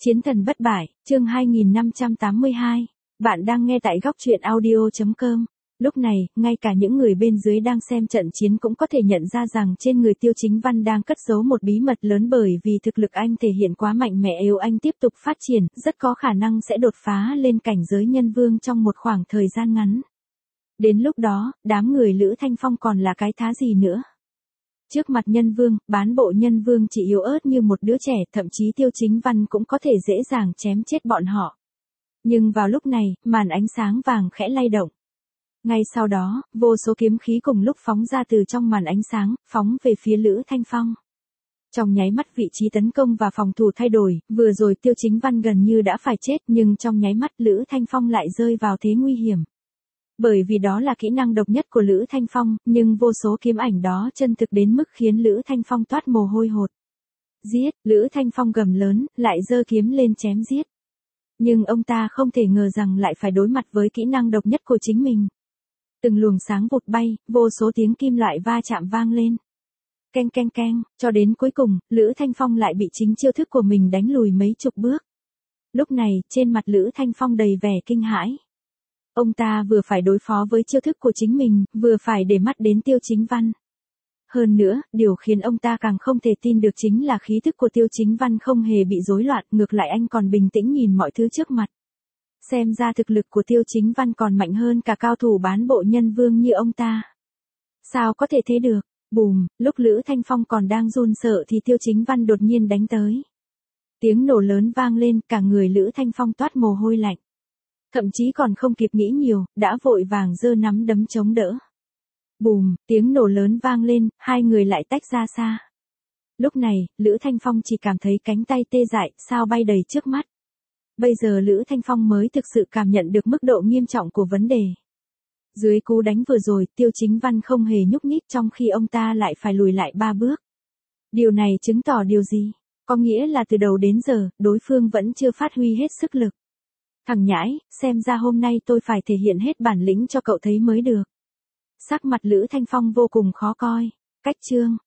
Chiến thần bất bại, chương 2582. Bạn đang nghe tại góc truyện audio.com. Lúc này, ngay cả những người bên dưới đang xem trận chiến cũng có thể nhận ra rằng trên người Tiêu Chính Văn đang cất giấu một bí mật lớn, bởi vì thực lực anh thể hiện quá mạnh mẽ. Nếu anh tiếp tục phát triển, rất có khả năng sẽ đột phá lên cảnh giới nhân vương trong một khoảng thời gian ngắn. Đến lúc đó, đám người Lữ Thanh Phong còn là cái thá gì nữa. Trước mặt nhân vương, bán bộ nhân vương chỉ yếu ớt như một đứa trẻ, thậm chí Tiêu Chính Văn cũng có thể dễ dàng chém chết bọn họ. Nhưng vào lúc này, màn ánh sáng vàng khẽ lay động. Ngay sau đó, vô số kiếm khí cùng lúc phóng ra từ trong màn ánh sáng, phóng về phía Lữ Thanh Phong. Trong nháy mắt vị trí tấn công và phòng thủ thay đổi, vừa rồi Tiêu Chính Văn gần như đã phải chết, nhưng trong nháy mắt Lữ Thanh Phong lại rơi vào thế nguy hiểm. Bởi vì đó là kỹ năng độc nhất của Lữ Thanh Phong, nhưng vô số kiếm ảnh đó chân thực đến mức khiến Lữ Thanh Phong toát mồ hôi hột. Giết, Lữ Thanh Phong gầm lớn, lại giơ kiếm lên chém giết. Nhưng ông ta không thể ngờ rằng lại phải đối mặt với kỹ năng độc nhất của chính mình. Từng luồng sáng vụt bay, vô số tiếng kim loại va chạm vang lên. Keng keng keng, cho đến cuối cùng, Lữ Thanh Phong lại bị chính chiêu thức của mình đánh lùi mấy chục bước. Lúc này, trên mặt Lữ Thanh Phong đầy vẻ kinh hãi. Ông ta vừa phải đối phó với chiêu thức của chính mình, vừa phải để mắt đến Tiêu Chính Văn. Hơn nữa, điều khiến ông ta càng không thể tin được chính là khí thức của Tiêu Chính Văn không hề bị rối loạn, ngược lại anh còn bình tĩnh nhìn mọi thứ trước mặt. Xem ra thực lực của Tiêu Chính Văn còn mạnh hơn cả cao thủ bán bộ nhân vương như ông ta. Sao có thể thế được? Bùm, lúc Lữ Thanh Phong còn đang run sợ thì Tiêu Chính Văn đột nhiên đánh tới. Tiếng nổ lớn vang lên, cả người Lữ Thanh Phong toát mồ hôi lạnh. Thậm chí còn không kịp nghĩ nhiều, đã vội vàng giơ nắm đấm chống đỡ. Bùm, tiếng nổ lớn vang lên, hai người lại tách ra xa. Lúc này, Lữ Thanh Phong chỉ cảm thấy cánh tay tê dại, sao bay đầy trước mắt. Bây giờ Lữ Thanh Phong mới thực sự cảm nhận được mức độ nghiêm trọng của vấn đề. Dưới cú đánh vừa rồi, Tiêu Chính Văn không hề nhúc nhích, trong khi ông ta lại phải lùi lại 3 bước. Điều này chứng tỏ điều gì? Có nghĩa là từ đầu đến giờ, đối phương vẫn chưa phát huy hết sức lực. Thằng nhãi, xem ra hôm nay tôi phải thể hiện hết bản lĩnh cho cậu thấy mới được. Sắc mặt Lữ Thanh Phong vô cùng khó coi. Cách chương,